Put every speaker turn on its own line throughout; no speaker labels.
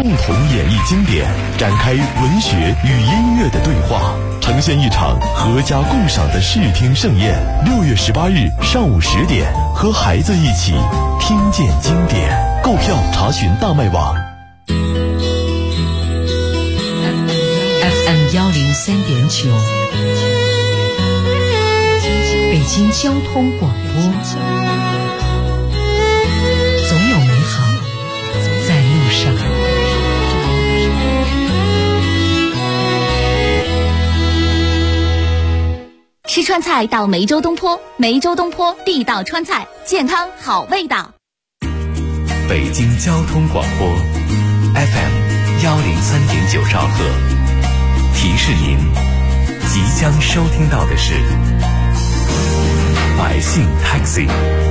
共同演绎经典，展开文学与音乐的对话，呈现一场合家共赏的视听盛宴。6月18日上午10点，和孩子一起听见经典。购票查询大麦网。
FM 103.9，北京交通广播。总有美好在路上。
吃川菜到梅州东坡，梅州东坡地道川菜，健康好味道。
北京交通广播 FM 103.9兆赫，提示您即将收听到的是百姓 Taxi。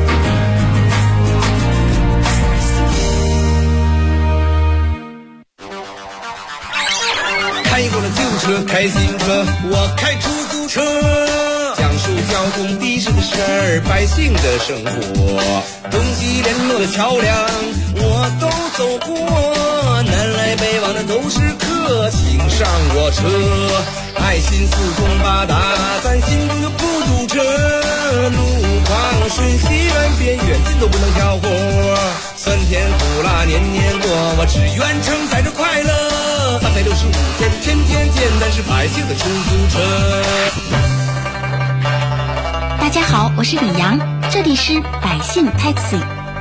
开过了旧车，开新车，我开出租车，讲述交通的士的事儿，百姓的生活，东西联络的桥梁我都走过，南来北往的都是客，请上我车，爱心四通八达，咱心中就不堵车，路况顺西远边远近都不能挑活，酸甜苦辣年年过，我只愿承载着快乐，365天天天见，咱是百姓的出租车。
大家好，我是李阳，这里是百姓 Taxi。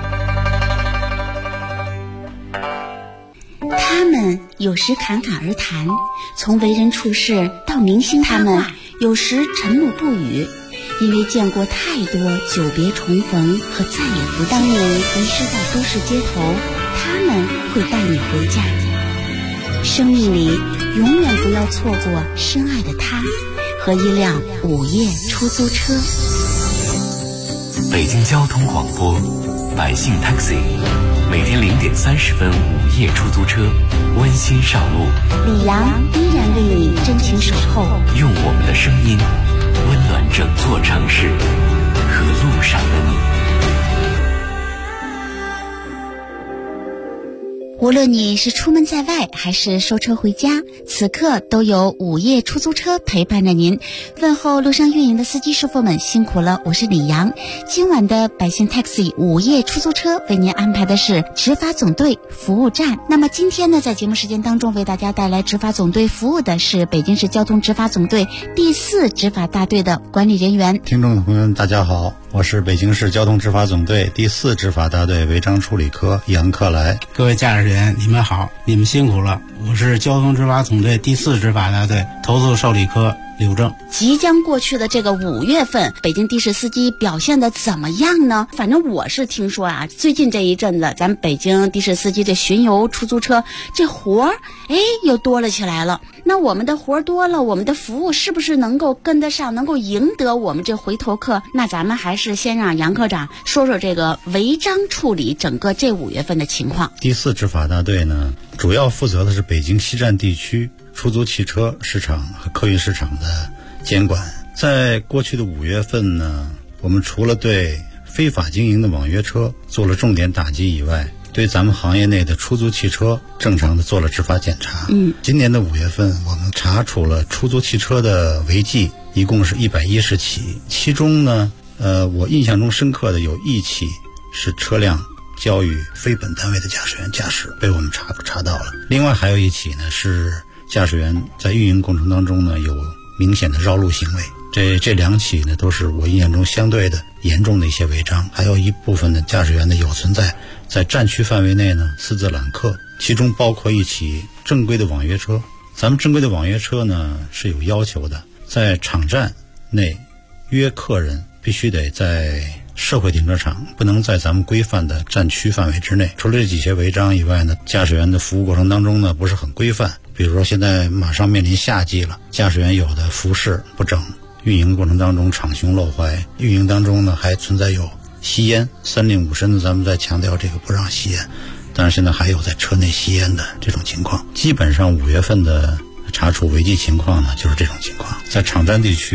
他们有时侃侃而谈，从为人处事到明星他们有时沉默不语，因为见过太多久别重逢和再也不当你遗失在都市街头，他们会带你回家。生命里永远不要错过深爱的他和一辆午夜出租车。
北京交通广播百姓 Taxi， 每天0点30分午夜出租车温馨上路，
李阳依然为你真情守候，
用我们的声音温暖整座城市和路上的你。
无论你是出门在外还是收车回家，此刻都有午夜出租车陪伴着您。问候路上运营的司机师傅们辛苦了，我是李阳。今晚的百姓 Taxi 午夜出租车为您安排的是执法总队服务站。那么今天呢，在节目时间当中为大家带来执法总队服务的是北京市交通执法总队第4执法大队的管理人员。
听众朋友们大家好，我是北京市交通执法总队第4执法大队违章处理科杨克来。
各位驾驶员你们好，你们辛苦了，我是交通执法总队第4执法大队投诉受理科刘正。
即将过去的这个5月份，北京的士司机表现的怎么样呢？反正我是听说啊，最近这一阵子咱们北京的士司机这巡游出租车这活儿又多了起来了。那我们的活儿多了，我们的服务是不是能够跟得上，能够赢得我们这回头客？那咱们还是先让杨科长说说这个违章处理整个这5月份的情况。
第4执法大队呢，主要负责的是北京西站地区出租汽车市场和客运市场的监管。在过去的5月份呢，我们除了对非法经营的网约车做了重点打击以外，对咱们行业内的出租汽车正常的做了执法检查。今年的5月份，我们查处了出租汽车的违纪，一共是110起。其中呢，我印象中深刻的有1起是车辆交予非本单位的驾驶员驾驶，被我们查到了。另外还有1起呢，是驾驶员在运营过程当中呢有明显的绕路行为。这2起呢，都是我印象中相对的严重的一些违章。还有一部分的驾驶员呢有存在站区范围内呢私自揽客，其中包括1起正规的网约车。咱们正规的网约车呢是有要求的，在场站内约客人必须得在社会停车场，不能在咱们规范的站区范围之内。除了这几些违章以外呢，驾驶员的服务过程当中呢不是很规范。比如说现在马上面临夏季了，驾驶员有的服饰不整，运营过程当中敞胸露怀，运营当中呢还存在有吸烟，3令5申的咱们在强调这个不让吸烟，但是现在还有在车内吸烟的这种情况。基本上5月份的查处违纪情况呢就是这种情况。在场站地区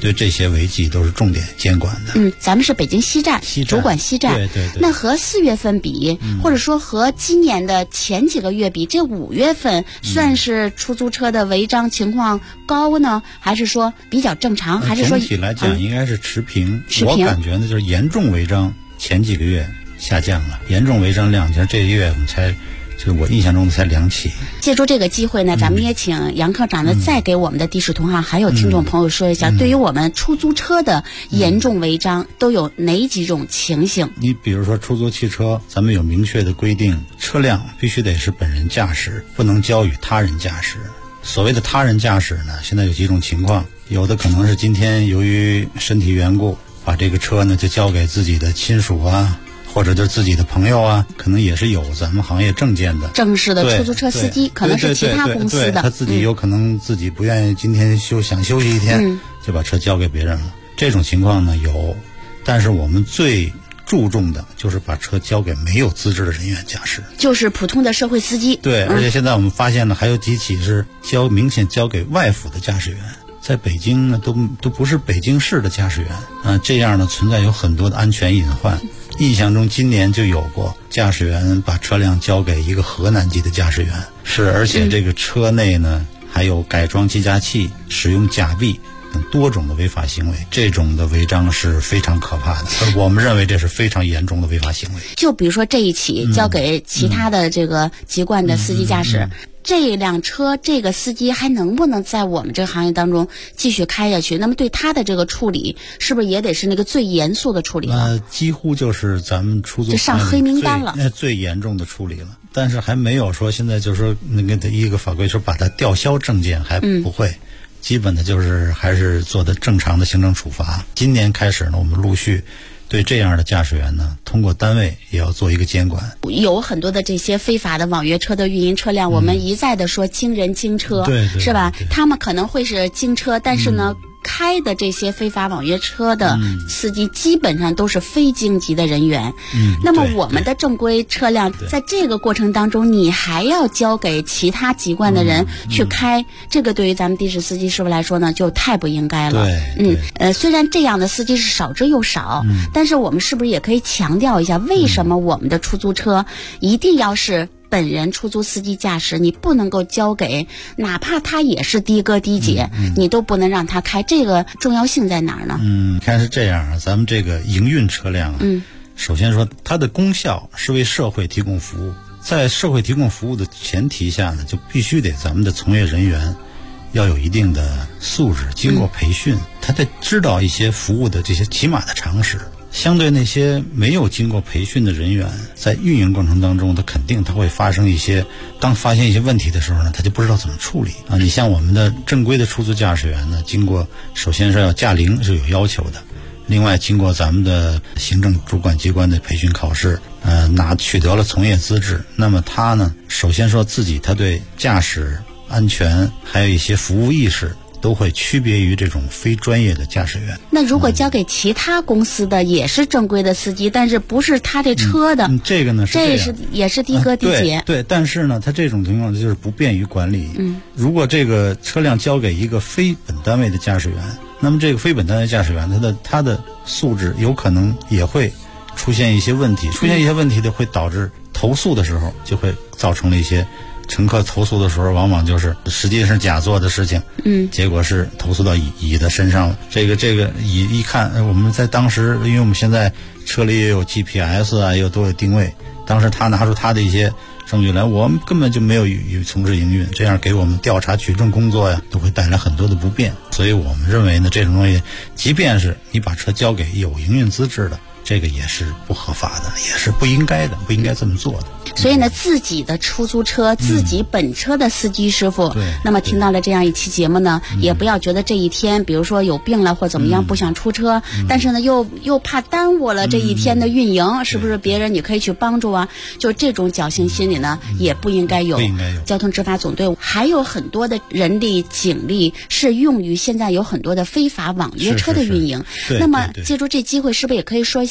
对这些违纪都是重点监管的。
咱们是北京西站主管西站，
对。
那和4月份比，或者说和今年的前几个月比，这5月份算是出租车的违章情况高呢，还是说比较正常？还是说
总体来讲应该是持平？我感觉呢，就是严重违章前几个月下降了，严重违章量其实这个月我们就是我印象中才2起。
借助这个机会呢，咱们也请杨科长呢再给我们的的士同行还有听众朋友说一下，对于我们出租车的严重违章都有哪几种情形？
你比如说出租汽车，咱们有明确的规定，车辆必须得是本人驾驶，不能交予他人驾驶。所谓的他人驾驶呢，现在有几种情况，有的可能是今天由于身体缘故，把这个车呢就交给自己的亲属啊，或者就是自己的朋友啊，可能也是有咱们行业证件的
正式的出租车司机，可能是其他公司的，
他自己有可能自己不愿意今天想休息一天，就把车交给别人了。这种情况呢有，但是我们最注重的就是把车交给没有资质的人员驾驶，就是
普通的社会司机。
对，而且现在我们发现呢，还有几起是明显交给外府的驾驶员。在北京呢，都不是北京市的驾驶员这样呢存在有很多的安全隐患。印象中今年就有过驾驶员把车辆交给一个河南籍的驾驶员，而且这个车内呢还有改装计价器、使用假币等多种的违法行为，这种的违章是非常可怕的，我们认为这是非常严重的违法行为。
就比如说这一起交给其他的这个籍贯的司机驾驶，这辆车这个司机还能不能在我们这个行业当中继续开下去？那么对他的这个处理是不是也得是那个最严肃的处理了？
几乎就是咱们出租
就上黑名单了，
最严重的处理了。但是还没有说现在就是说那个一个法规说把它吊销证件，还不会。基本的就是还是做的正常的行政处罚。今年开始呢，我们陆续对这样的驾驶员呢，通过单位也要做一个监管。
有很多的这些非法的网约车的运营车辆，我们一再的说经人经车，
对，
是吧？他们可能会是经车，但是呢，开的这些非法网约车的司机基本上都是非经级的人员。那么我们的正规车辆在这个过程当中，你还要交给其他籍贯的人去开，这个对于咱们的士司机师傅来说呢，就太不应该了。虽然这样的司机是少之又少，但是我们是不是也可以强调一下，为什么我们的出租车一定要是本人出租司机驾驶，你不能够交给哪怕他也是的哥的姐，你都不能让他开，这个重要性在哪儿呢？
看是这样，咱们这个营运车辆首先说它的功效是为社会提供服务，在社会提供服务的前提下呢，就必须得咱们的从业人员要有一定的素质，经过培训，他得知道一些服务的这些起码的常识。相对那些没有经过培训的人员，在运营过程当中，他肯定他会发生一些，当发现一些问题的时候呢，他就不知道怎么处理你像我们的正规的出租驾驶员呢，经过首先是要驾龄是有要求的，另外经过咱们的行政主管机关的培训考试，取得了从业资质，那么他呢，首先说自己他对驾驶安全还有一些服务意识都会区别于这种非专业的驾驶员。
那如果交给其他公司的也是正规的司机，但是不是他这车的，
这个呢
这是也是的哥的姐，
对，但是呢，他这种情况就是不便于管理。如果这个车辆交给一个非本单位的驾驶员，那么这个非本单位驾驶员他的素质有可能也会出现一些问题，出现一些问题的会导致投诉的时候就会造成了一些。乘客投诉的时候，往往就是实际是甲做的事情，结果是投诉到乙的身上了。这个乙一看，我们在当时，因为我们现在车里也有 GPS 又都有定位，当时他拿出他的一些证据来，我们根本就没有从事营运，这样给我们调查取证工作都会带来很多的不便。所以我们认为呢，这种东西，即便是你把车交给有营运资质的，这个也是不合法的，也是不应该的，不应该这么做的。
所以呢，自己的出租车、自己本车的司机师傅，那么听到了这样一期节目呢，也不要觉得这一天，比如说有病了或怎么样，不想出车，但是呢又怕耽误了这一天的运营，是不是别人你可以去帮助啊？就这种侥幸心理呢，也不应该有。交通执法总队还有很多的人力警力是用于现在有很多的非法网约车的运营。那么借助这机会，是不是也可以说一下？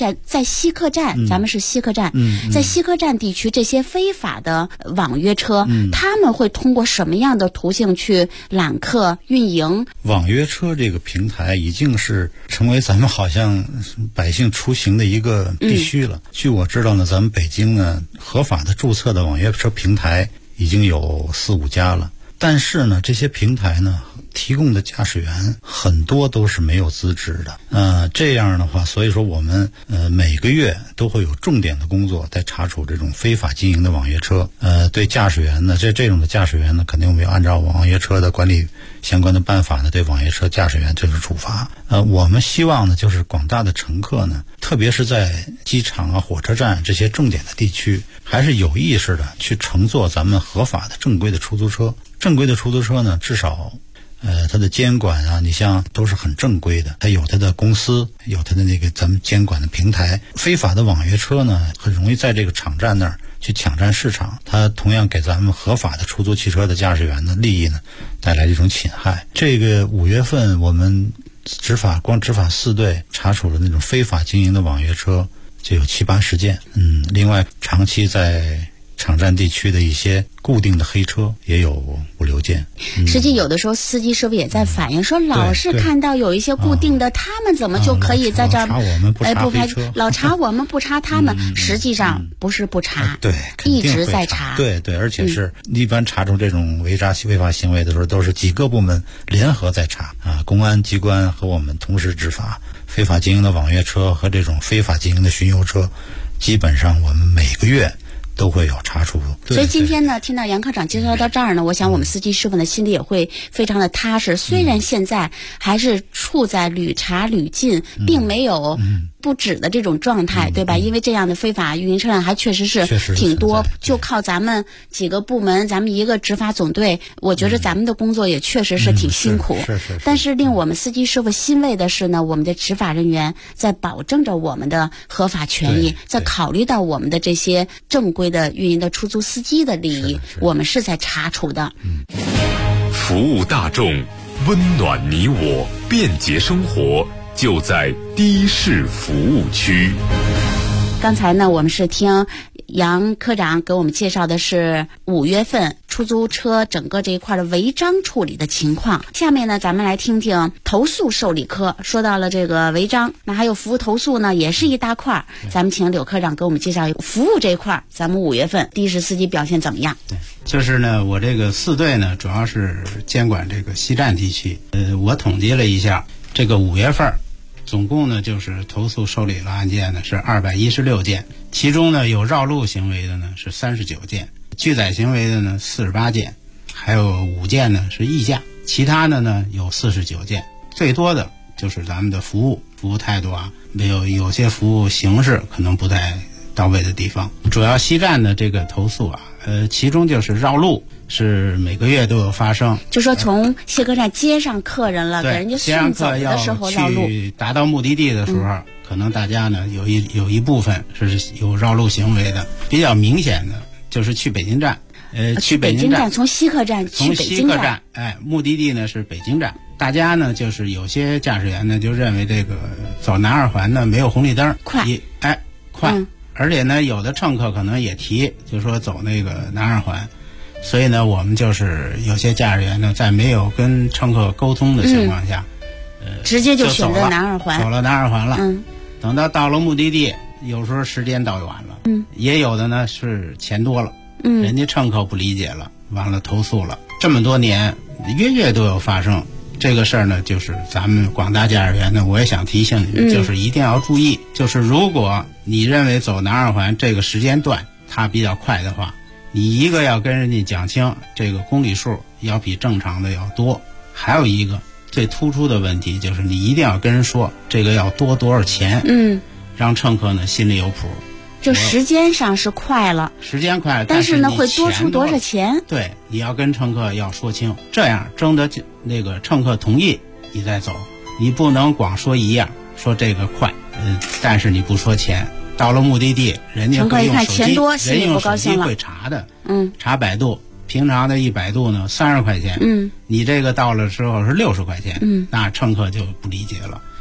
下，在西客站，咱们是西客站，在西客站地区这些非法的网约车，他们会通过什么样的途径去揽客运营？
网约车这个平台已经是成为咱们好像百姓出行的一个必须了。据我知道呢，咱们北京呢合法的注册的网约车平台已经有4、5家了，但是呢，这些平台呢提供的驾驶员很多都是没有资质的。这样的话，所以说我们每个月都会有重点的工作在查处这种非法经营的网约车。对驾驶员呢，这种的驾驶员呢，肯定我们要按照网约车的管理相关的办法呢，对网约车驾驶员进行处罚。我们希望呢，就是广大的乘客呢，特别是在机场啊、火车站这些重点的地区，还是有意识的去乘坐咱们合法的正规的出租车。正规的出租车呢，至少它的监管啊，你像都是很正规的，它有它的公司，有它的那个咱们监管的平台。非法的网约车呢，很容易在这个场站那儿去抢占市场，它同样给咱们合法的出租汽车的驾驶员的利益呢带来一种侵害。这个5月份我们光执法4队查处了那种非法经营的网约车就有7、80件。另外长期在场站地区的一些固定的黑车也有5、6件。
实际有的时候司机师傅也在反映说，老是看到有一些固定的，他们怎么就可以在这儿
老查我们不查黑车，
老查我们不查他们。实际上不是不查，
对，
一直在查。
对，而且是一般查出这种违法行为的时候，都是几个部门联合在查啊，公安机关和我们同时执法。非法经营的网约车和这种非法经营的巡游车，基本上我们每个月都会有查处。
所以今天呢，听到杨科长介绍到这儿呢，我想我们司机师傅呢心里也会非常的踏实。虽然现在还是处在屡查屡禁，并没有不止的这种状态，对吧？因为这样的非法运营车辆还确实是挺多，就靠咱们几个部门，咱们一个执法总队，我觉得咱们的工作也确实是挺辛苦。但是令我们司机师傅欣慰的是呢，我们的执法人员在保证着我们的合法权益，在考虑到我们的这些正规的运营的出租司机的利益，我们是在查处的。
服务大众，温暖你我，便捷生活，就在的士服务区。
刚才呢，我们是听杨科长给我们介绍的是5月份出租车整个这一块的违章处理的情况。下面呢，咱们来听听投诉受理科。说到了这个违章，那还有服务投诉呢，也是一大块。咱们请柳科长给我们介绍服务这一块，咱们5月份的士司机表现怎么样？
对，就是呢，我这个4队呢，主要是监管这个西站地区。我统计了一下，这个5月份总共呢就是投诉受理了案件呢是216件，其中呢有绕路行为的呢是39件，拒载行为的呢48件，还有5件呢是议价，其他的呢有49件。最多的就是咱们的服务态度啊，有些服务形式可能不太到位的地方。主要西站的这个投诉啊，其中就是绕路是每个月都有发生。就
说从谢客站接上客人了，给人家送走的时候绕路，
达到目的地的时候，可能大家呢有一部分是有绕路行为的。比较明显的就是去北京站，
去北京站从西客站去北京站，
目的地呢是北京站。大家呢就是有些驾驶员呢就认为这个走南2环呢没有红绿灯，快，而且呢有的乘客可能也提，就说走那个南2环。所以呢，我们就是有些驾驶员呢，在没有跟乘客沟通的情况下，
直接就选择南2环，
走了南2环了。等到了目的地，有时候时间倒远了。也有的呢是钱多了，人家乘客不理解了，完了投诉了。这么多年，月都有发生这个事儿呢，就是咱们广大驾驶员呢，我也想提醒你们，就是一定要注意，就是如果你认为走南2环这个时间段它比较快的话，你一个要跟人家讲清这个公里数要比正常的要多，还有一个最突出的问题就是你一定要跟人说这个要多多少钱，让乘客呢心里有谱。
就时间上是快了，
时间快了，
但是呢会多出多少钱？
对，你要跟乘客要说清，这样征得那个乘客同意你再走，你不能光说一样，说这个快，但是你不说钱。到了目的地，人家会用手机，人用手机会查的，查百度，平常的100度呢30块钱，你这个到了之后是60块钱，那乘客就不理解了。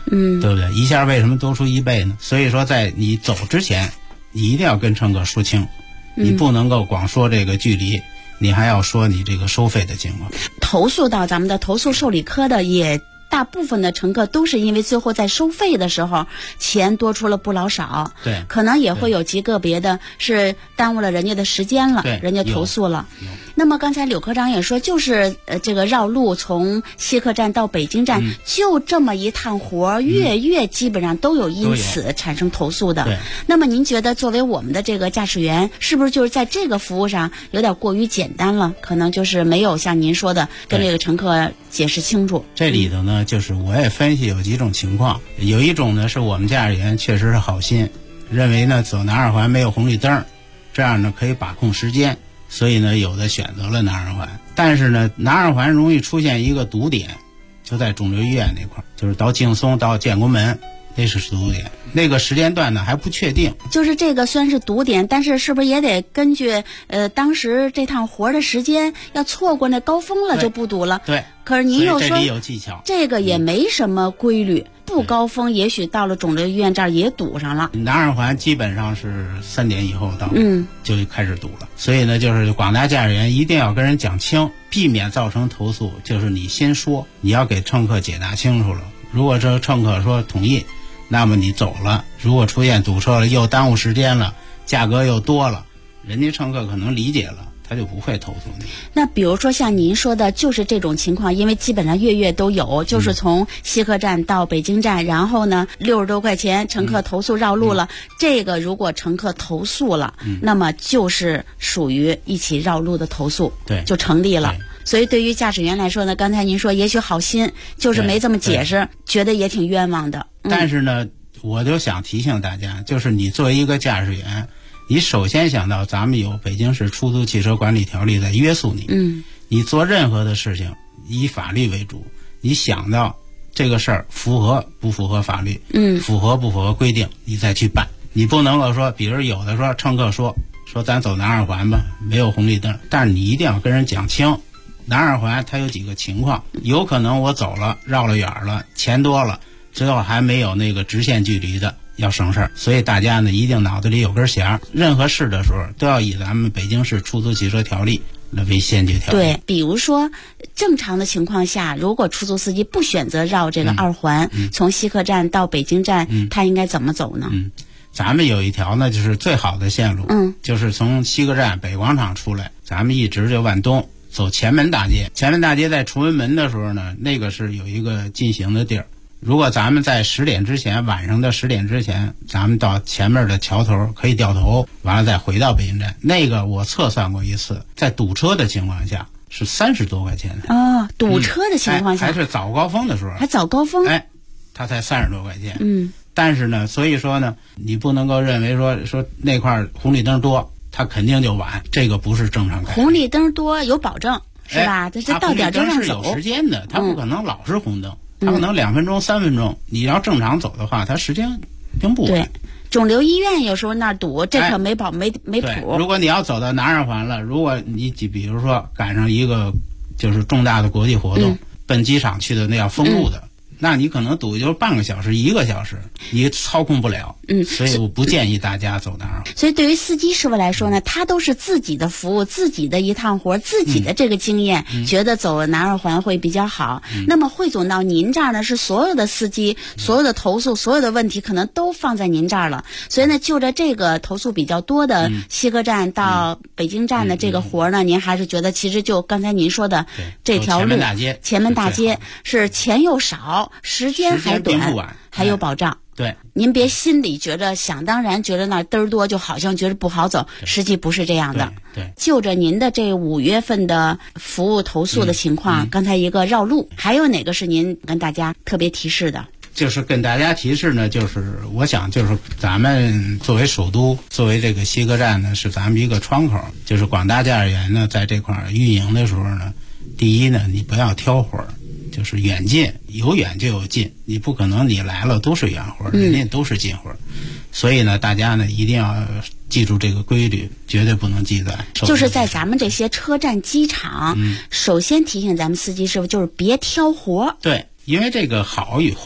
对不对？一下为什么多出1倍呢？所以说在你走之前，你一定要跟乘客说清，你不能够光说这个距离，你还要说你这个收费的情况。
投诉到咱们的投诉受理科的也。大部分的乘客都是因为最后在收费的时候钱多出了不老少，
对，
可能也会有极个别的是耽误了人家的时间了，人家投诉了。那么刚才柳科长也说，就是这个绕路从西客站到北京站，就这么一趟活，月基本上都有因此产生投诉的。那么您觉得作为我们的这个驾驶员，是不是就是在这个服务上有点过于简单了？可能就是没有像您说的跟这个乘客解释清楚。
这里头呢，就是我也分析有几种情况，有一种呢是我们驾驶员确实是好心，认为呢走南二环没有红绿灯，这样呢可以把控时间，所以呢有的选择了南二环。但是呢南二环容易出现一个堵点，就在肿瘤医院那块，就是到劲松到建国门，那是堵点，那个时间段呢还不确定。
就是这个虽然是堵点，但是是不是也得根据当时这趟活的时间，要错过那高峰了就不堵了。
对。
可是您又说
这里有技巧，
这个也没什么规律，不高峰也许到了肿瘤医院这儿也堵上了。
南二环基本上是3点以后到，就开始堵了。所以呢，就是广大驾驶员一定要跟人讲清，避免造成投诉。就是你先说，你要给乘客解答清楚了。如果这乘客说同意，那么你走了。如果出现堵车了，又耽误时间了，价格又多了，人家乘客可能理解了，他就不会投诉你。
那比如说像您说的，就是这种情况，因为基本上月都有，就是从西客站到北京站，然后呢60多块钱，乘客投诉绕路了。这个如果乘客投诉了，那么就是属于一起绕路的投诉，
对，
就成立了。所以对于驾驶员来说呢，刚才您说也许好心，就是没这么解释，觉得也挺冤枉的。
但是呢，我就想提醒大家，就是你作为一个驾驶员，你首先想到咱们有北京市出租汽车管理条例在约束你，你做任何的事情以法律为主，你想到这个事儿符合不符合法律，符合不符合规定，你再去办。你不能够说，比如有的说乘客说咱走南二环吧，没有红绿灯，但是你一定要跟人讲清，南二环它有几个情况，有可能我走了绕了远了，钱多了，最后还没有那个直线距离的，要省事儿。所以大家呢一定脑子里有根弦，任何事的时候都要以咱们北京市出租汽车条例来为先决条例。
对，比如说正常的情况下，如果出租司机不选择绕这个二环，从西客站到北京站，他应该怎么走呢？
咱们有一条呢，就是最好的线路，就是从西客站北广场出来，咱们一直就往东走前门大街。前门大街在崇文门的时候呢，那个是有一个进行的地儿。如果咱们在10点之前，晚上的10点之前，咱们到前面的桥头可以掉头，完了再回到北京站。那个我测算过一次，在堵车的情况下是30多块钱的。
哦，堵车的情况下，
还是早高峰的时候，
还早高峰，
它才30多块钱。但是呢，所以说呢，你不能够认为说那块红绿灯多，它肯定就晚，这个不是正常开。
红绿灯多有保证，是吧？这到点就让走。
是有时间的，它不可能老是红灯，它可能2分钟、3分钟。你要正常走的话，它时间并不晚。
对，肿瘤医院有时候那儿堵，这可没谱。
如果你要走到南二环了，如果你比如说赶上一个就是重大的国际活动，奔机场去的那要封路的。那你可能堵就是半个小时、1个小时，你操控不了。所以我不建议大家走南二环。
所以对于司机师傅来说呢，他都是自己的服务、自己的一趟活、自己的这个经验，觉得走南二环会比较好。那么汇总到您这儿呢，是所有的司机、所有的投诉、所有的问题可能都放在您这儿了。所以呢，就着这个投诉比较多的西客站到北京站的这个活呢，您还是觉得其实就刚才您说的这条路前门大街是钱又少，时间还短，还有保障。
对，
您别心里觉着想当然，觉着那嘚儿多，就好像觉得不好走，实际不是这样的。
对，
就着您的这5月份的服务投诉的情况，刚才一个绕路，还有哪个是您跟大家特别提示的？
就是跟大家提示呢，就是我想就是咱们作为首都，作为这个西客站呢，是咱们一个窗口，就是广大驾驶员呢在这块运营的时候呢，第一呢，你不要挑活儿。就是远近，有远就有近，你不可能你来了都是远活，人家都是近活。所以呢，大家呢一定要记住这个规律，绝对不能记在。
就是在咱们这些车站、机场，首先提醒咱们司机师傅，就是别挑活。
对，因为这个好与坏，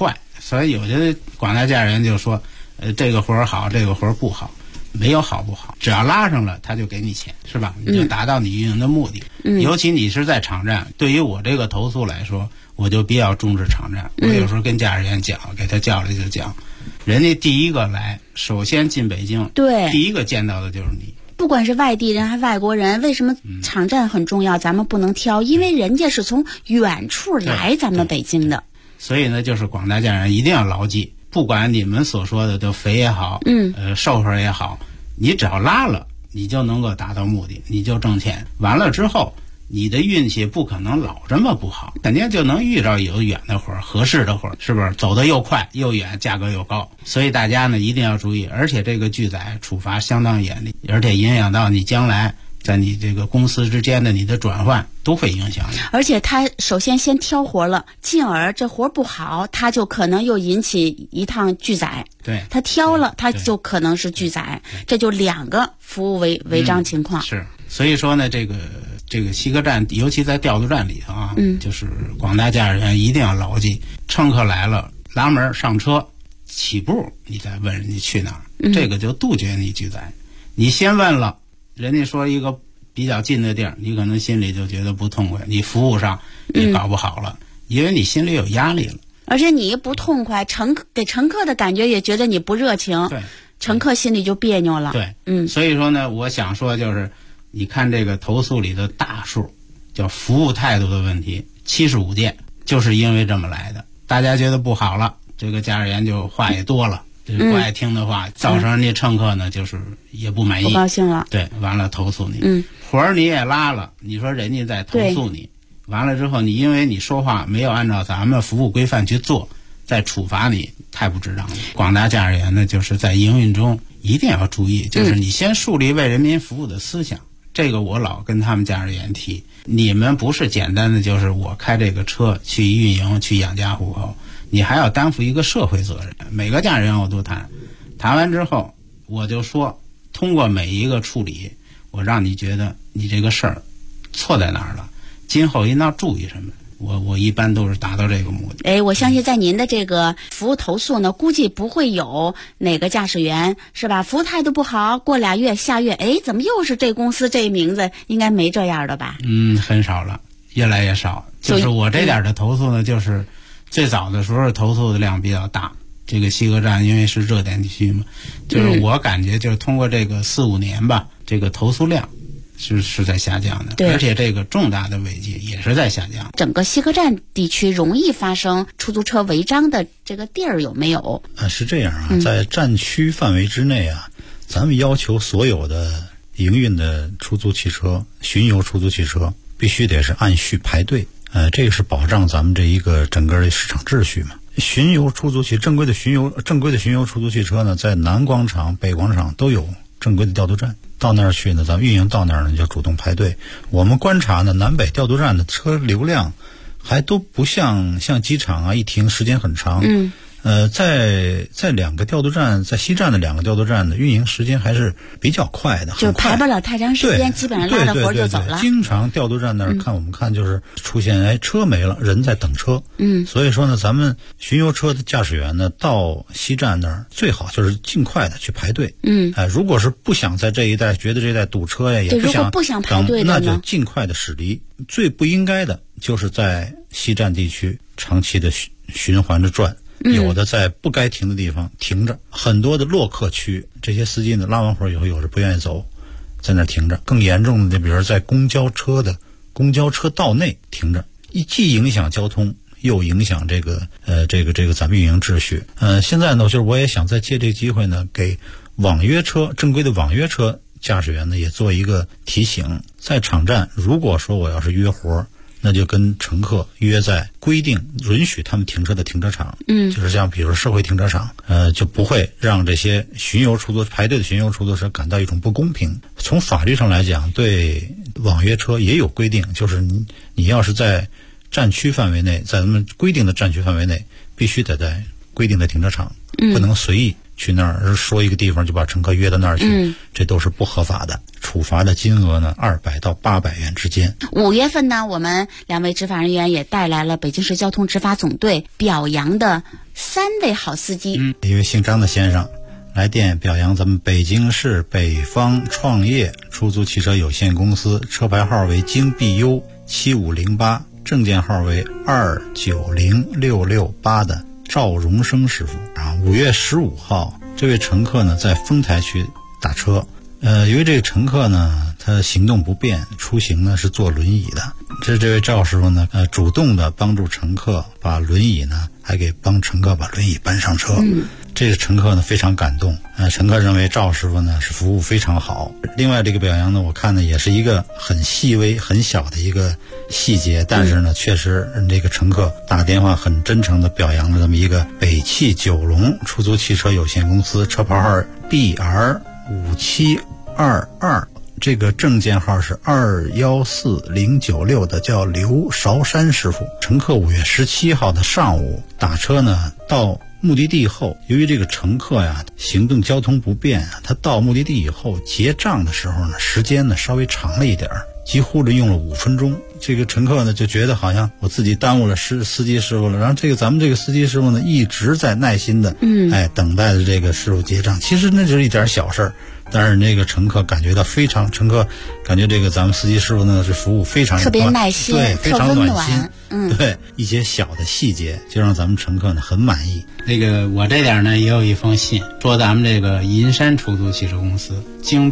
所以有些广大驾驶员就说，这个活儿好，这个活儿不好，没有好不好，只要拉上了他就给你钱，是吧？你就达到你运营的目的。尤其你是在场站，对于我这个投诉来说，我就比较重视场站。我有时候跟驾驶员讲，给他叫来就讲，人家第一个来，首先进北京，
对，
第一个见到的就是你。
不管是外地人还是外国人，为什么场站很重要？咱们不能挑，因为人家是从远处来咱们北京的。
所以呢，就是广大驾驶员一定要牢记，不管你们所说的都肥也好，瘦瘦也好，你只要拉了，你就能够达到目的，你就挣钱。完了之后，你的运气不可能老这么不好，肯定就能遇到有远的活儿、合适的活儿，是不是？走得又快又远，价格又高。所以大家呢一定要注意，而且这个拒载处罚相当严厉，而且影响到你将来在你这个公司之间的你的转换都会影响你。
而且他首先挑活了，进而这活不好，他就可能又引起一趟拒载。
对，
他挑了，他就可能是拒载，这就两个服务违章情况。
是，所以说呢，这个西客站，尤其在调度站里头啊，就是广大驾驶员一定要牢记，乘客来了，拉门上车，起步你再问人家去哪儿，这个就杜绝你拒载。你先问了，人家说一个比较近的地儿，你可能心里就觉得不痛快，你服务上也搞不好了，因为你心里有压力了。
而且你一不痛快，给乘客的感觉也觉得你不热情，
对，
乘客心里就别扭了。
对，所以说呢，我想说就是，你看这个投诉里的大数，叫服务态度的问题，75件，就是因为这么来的。大家觉得不好了，这个驾驶员就话也多了，这不爱听的话，造成人家乘客呢就是也不满意，
不高兴了。
对，完了投诉你，活儿你也拉了，你说人家在投诉你，完了之后你因为你说话没有按照咱们服务规范去做，再处罚你，太不值当了。广大驾驶员呢，就是在营运中一定要注意，就是你先树立为人民服务的思想。这个我老跟他们驾驶员提，你们不是简单的就是我开这个车去运营去养家糊口，你还要担负一个社会责任。每个驾驶员我都谈完之后，我就说通过每一个处理，我让你觉得你这个事儿错在哪儿了，今后应当注意什么。我一般都是达到这个目的。
我相信在您的这个服务投诉呢，估计不会有哪个驾驶员是吧，服务态度不好，过2月下月，怎么又是这公司这名字，应该没这样的吧？
很少了，越来越少。就是我这点的投诉呢，就是最早的时候投诉的量比较大。这个西客站因为是热点地区嘛，就是我感觉就是通过这个4、5年吧，这个投诉量是在下降的，而且这个重大的违纪也是在下降。
整个西客站地区容易发生出租车违章的这个地儿有没有？
是这样啊，在站区范围之内啊，咱们要求所有的营运的出租汽车、巡游出租汽车必须得是按序排队，这个是保障咱们这一个整个的市场秩序嘛。巡游出租汽正规的巡游出租汽车呢，在南广场、北广场都有正规的调度站，到那儿去呢，咱们运营到那儿呢就主动排队。我们观察呢，南北调度站的车流量还都不像机场啊，一停时间很长。在两个调度站，在西站的2个调度站的运营时间还是比较快的，
就排不了太长时间，基本上拉着活就走了。
经常调度站那儿我们看就是出现车没了，人在等车。所以说呢，咱们巡游车的驾驶员呢，到西站那儿最好就是尽快的去排队。如果是不想在这一带，觉得这一带堵车呀，也
不想排队的
那就尽快的驶离。最不应该的就是在西站地区长期的循环着转。有的在不该停的地方停着，很多的落客区，这些司机呢拉完活以后，有时不愿意走，在那停着。更严重的，比如在公交车道内停着，既影响交通，又影响这个咱们运营秩序。现在呢，就是我也想再借这个机会呢，给正规的网约车驾驶员呢也做一个提醒，在场站，如果说我要是约活，那就跟乘客约在规定允许他们停车的停车场，就是像比如社会停车场，就不会让这些排队的巡游出租车感到一种不公平。从法律上来讲，对网约车也有规定，就是你要是在站区范围内，在咱们规定的站区范围内，必须得在规定的停车场，不能随意去那儿说一个地方就把乘客约到那儿去，这都是不合法的。处罚的金额呢，200到800元之间。
5月份呢，我们2位执法人员也带来了北京市交通执法总队表扬的 3位好司机。
一位姓张的先生来电表扬咱们北京市北方创业出租汽车有限公司，车牌号为京 BU7508，证件号为290668的赵荣生师傅。5月15号，这位乘客呢在丰台区打车，由于这个乘客呢他行动不便，出行呢是坐轮椅的。这位赵师傅呢主动的帮助乘客把轮椅呢还给帮乘客把轮椅搬上车。这个乘客呢非常感动，乘客认为赵师傅呢是服务非常好。另外这个表扬呢，我看呢也是一个很细微很小的一个细节，但是呢确实这个乘客打电话很真诚的表扬了这么一个北汽九龙出租汽车有限公司，车牌号 BR5722，这个证件号是214096的叫刘韶山师傅。乘客5月17号的上午打车呢到目的地后，由于这个乘客呀行动交通不便，他到目的地以后结账的时候呢时间呢稍微长了一点，几乎用了5分钟。这个乘客呢就觉得好像我自己耽误了司机师傅了，然后咱们这个司机师傅呢一直在耐心的等待着这个师傅结账。其实那就是一点小事儿，但是那个乘客感觉到乘客感觉这个咱们司机师傅呢是服务非常
特别耐心，
对，非常暖心。对，一些小的细节就让咱们乘客呢很满意。
那个我这点呢也有一封信，说咱们这个银山出租汽车公司京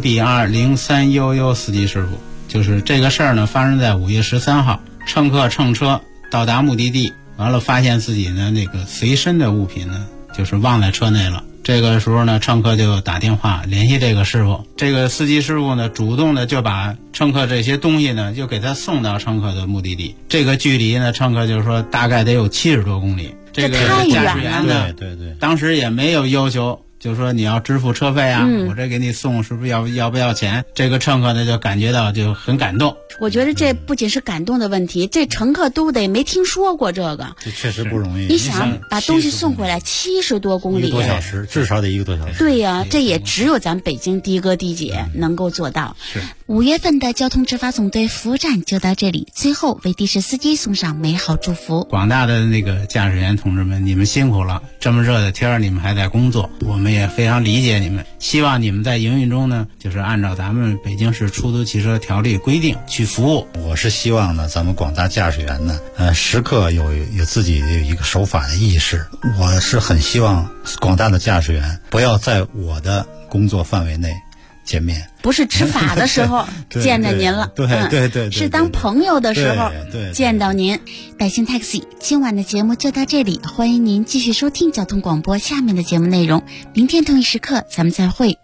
BR0311司机师傅，就是这个事儿呢发生在5月13号，乘客乘车到达目的地，完了发现自己呢那个随身的物品呢就是忘在车内了。这个时候呢乘客就打电话联系这个师傅，这个司机师傅呢主动的就把乘客这些东西呢就给他送到乘客的目的地。这个距离呢乘客就是说大概得有70多公里。这个驾驶员呢
对
当时也没有要求就是说你要支付车费啊，我这给你送是不是要不要钱？这个乘客呢就感觉到就很感动。
我觉得这不仅是感动的问题，这乘客都得没听说过这个，
这确实不容易。
你想把东西送回来70多公里，
1个多小时，至少得1个多小时。
对呀，这也只有咱北京的哥的姐能够做到。5月份的交通执法总队服务站就到这里，最后为的士司机送上美好祝福。
广大的那个驾驶员同志们，你们辛苦了，这么热的天儿你们还在工作，我们也非常理解你们，希望你们在营运中呢就是按照咱们北京市出租汽车条例规定去服务。
我是希望呢咱们广大驾驶员呢时刻有自己有一个守法的意识。我是很希望广大的驾驶员不要在我的工作范围内见面，
不是执法的时候见着您了，
对，
是当朋友的时候见到您。百姓 Taxi 今晚的节目就到这里，欢迎您继续收听交通广播下面的节目内容，明天同一时刻咱们再会。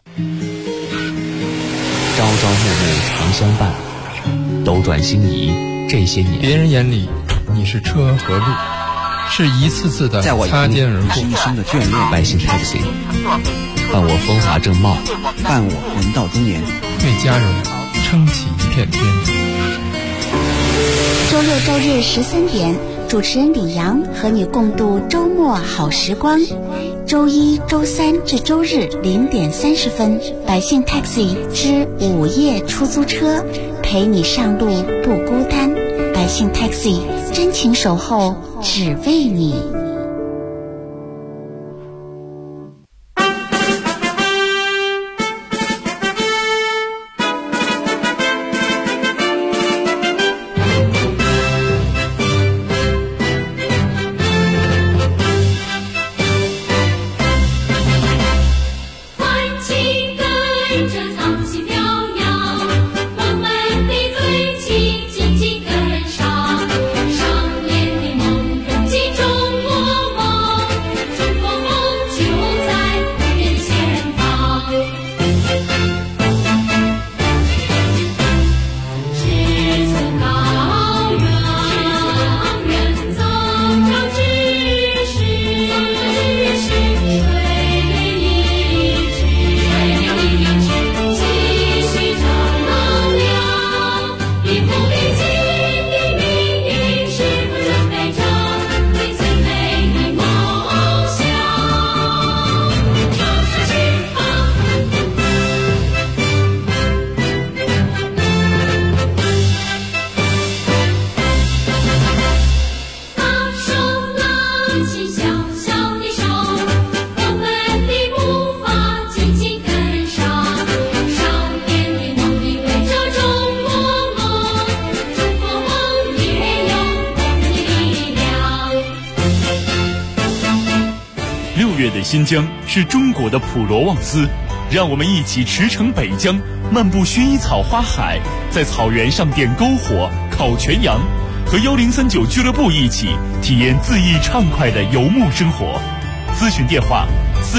朝朝暮暮常相伴，斗转星移这些年，
别人眼里你是车和路，是一次次的擦肩而过。
一生的眷恋。
百姓 Taxi， 伴我风华正茂，
伴我人到中年，
为家人撑起一片天。
周六周日13点，主持人李阳和你共度周末好时光。周一、周三至周日0点30分，百姓 Taxi 之午夜出租车，陪你上路不孤单。百姓 Taxi 真情守候，只为你。
中国的新疆是中国的普罗旺斯，让我们一起驰骋北疆，漫步薰衣草花海，在草原上点篝火、烤全羊，和1039俱乐部一起体验恣意畅快的游牧生活。咨询电话